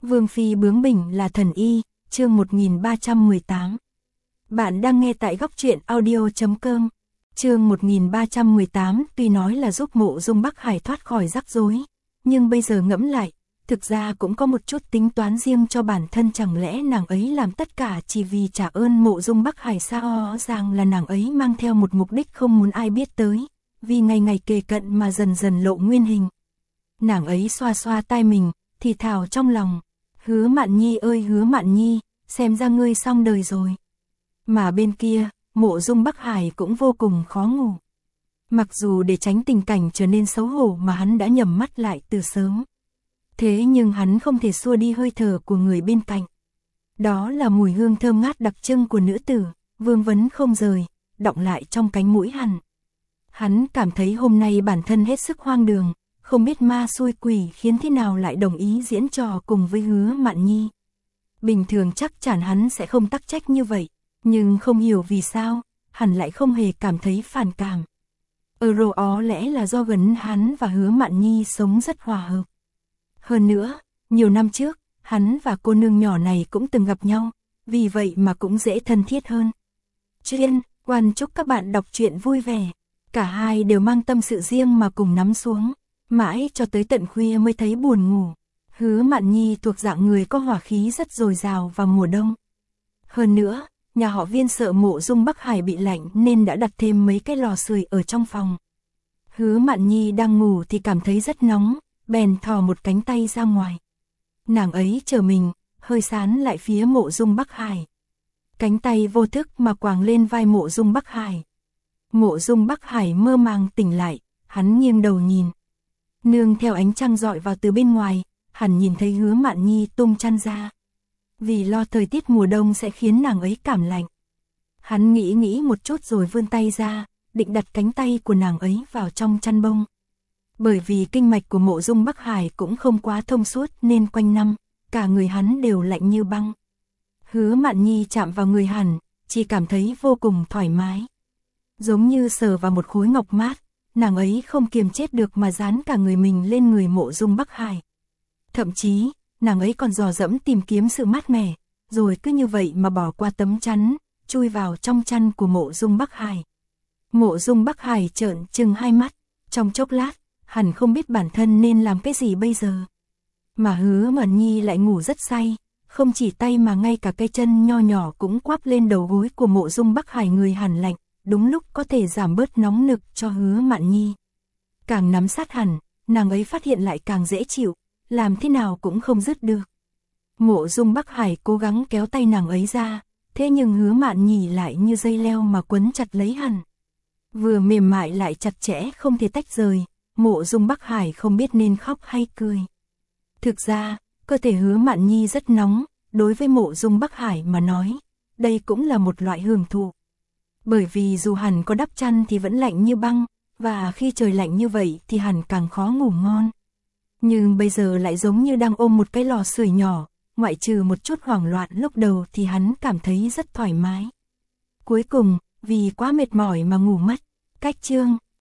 Vương phi bướng bỉnh là thần y, chương 1318. Bạn đang nghe tại góc truyện audio.com. Chương 1318, tuy nói là giúp Mộ Dung Bắc Hải thoát khỏi rắc rối, nhưng bây giờ ngẫm lại, thực ra cũng có một chút tính toán riêng cho bản thân, chẳng lẽ nàng ấy làm tất cả chỉ vì trả ơn Mộ Dung Bắc Hải sao? Rõ ràng là nàng ấy mang theo một mục đích không muốn ai biết tới, vì ngày ngày kề cận mà dần dần lộ nguyên hình. Nàng ấy xoa xoa tai mình, thì thào trong lòng, Hứa Mạn Nhi ơi Hứa Mạn Nhi, xem ra ngươi xong đời rồi. Mà bên kia, Mộ Dung Bắc Hải cũng vô cùng khó ngủ. Mặc dù để tránh tình cảnh trở nên xấu hổ mà hắn đã nhắm mắt lại từ sớm. Thế nhưng hắn không thể xua đi hơi thở của người bên cạnh. Đó là mùi hương thơm ngát đặc trưng của nữ tử, vương vấn không rời, đọng lại trong cánh mũi hắn. Hắn cảm thấy hôm nay bản thân hết sức hoang đường, không biết ma xui quỷ khiến thế nào lại đồng ý diễn trò cùng với Hứa Mạn Nhi. Bình thường chắc chắn hắn sẽ không tắc trách như vậy, nhưng không hiểu vì sao, hắn lại không hề cảm thấy phản cảm. Có lẽ là do gần hắn và Hứa Mạn Nhi sống rất hòa hợp. Hơn nữa, nhiều năm trước, hắn và cô nương nhỏ này cũng từng gặp nhau, vì vậy mà cũng dễ thân thiết hơn. Chuyên, quan chúc các bạn đọc truyện vui vẻ. Cả hai đều mang tâm sự riêng mà cùng nắm xuống, mãi cho tới tận khuya mới thấy buồn ngủ. Hứa Mạn Nhi thuộc dạng người có hỏa khí rất dồi dào vào mùa đông. Hơn nữa, nhà họ Viên sợ Mộ Dung Bắc Hải bị lạnh nên đã đặt thêm mấy cái lò sưởi ở trong phòng. Hứa Mạn Nhi đang ngủ thì cảm thấy rất nóng, bèn thò một cánh tay ra ngoài. Nàng ấy chờ mình, hơi sán lại phía Mộ Dung Bắc Hải. Cánh tay vô thức mà quàng lên vai Mộ Dung Bắc Hải. Mộ Dung Bắc Hải mơ màng tỉnh lại, hắn nghiêng đầu nhìn. Nương theo ánh trăng rọi vào từ bên ngoài, hắn nhìn thấy Hứa Mạn Nhi tung chăn ra. Vì lo thời tiết mùa đông sẽ khiến nàng ấy cảm lạnh. Hắn nghĩ một chút rồi vươn tay ra, định đặt cánh tay của nàng ấy vào trong chăn bông. Bởi vì kinh mạch của Mộ Dung Bắc Hải cũng không quá thông suốt nên quanh năm, cả người hắn đều lạnh như băng. Hứa Mạn Nhi chạm vào người hắn, chỉ cảm thấy vô cùng thoải mái. Giống như sờ vào một khối ngọc mát, nàng ấy không kiềm chết được mà dán cả người mình lên người Mộ Dung Bắc Hải. Thậm chí, nàng ấy còn dò dẫm tìm kiếm sự mát mẻ, rồi cứ như vậy mà bỏ qua tấm chắn, chui vào trong chăn của Mộ Dung Bắc Hải. Mộ Dung Bắc Hải trợn trừng hai mắt, trong chốc lát, hắn không biết bản thân nên làm cái gì bây giờ. Mà Hứa Mạn Nhi lại ngủ rất say, không chỉ tay mà ngay cả cái chân nho nhỏ cũng quắp lên đầu gối của Mộ Dung Bắc Hải, người hắn lạnh, đúng lúc có thể giảm bớt nóng nực cho Hứa Mạn Nhi. Càng nắm sát hắn, nàng ấy phát hiện lại càng dễ chịu, làm thế nào cũng không dứt được. Mộ Dung Bắc Hải cố gắng kéo tay nàng ấy ra, thế nhưng Hứa Mạn Nhi lại như dây leo mà quấn chặt lấy hắn. Vừa mềm mại lại chặt chẽ không thể tách rời, Mộ Dung Bắc Hải không biết nên khóc hay cười. Thực ra, cơ thể Hứa Mạn Nhi rất nóng, đối với Mộ Dung Bắc Hải mà nói, đây cũng là một loại hưởng thụ. Bởi vì dù hắn có đắp chăn thì vẫn lạnh như băng, và khi trời lạnh như vậy thì hắn càng khó ngủ ngon. Nhưng bây giờ lại giống như đang ôm một cái lò sưởi nhỏ, ngoại trừ một chút hoảng loạn lúc đầu thì hắn cảm thấy rất thoải mái. Cuối cùng, vì quá mệt mỏi mà ngủ mất. Cách chương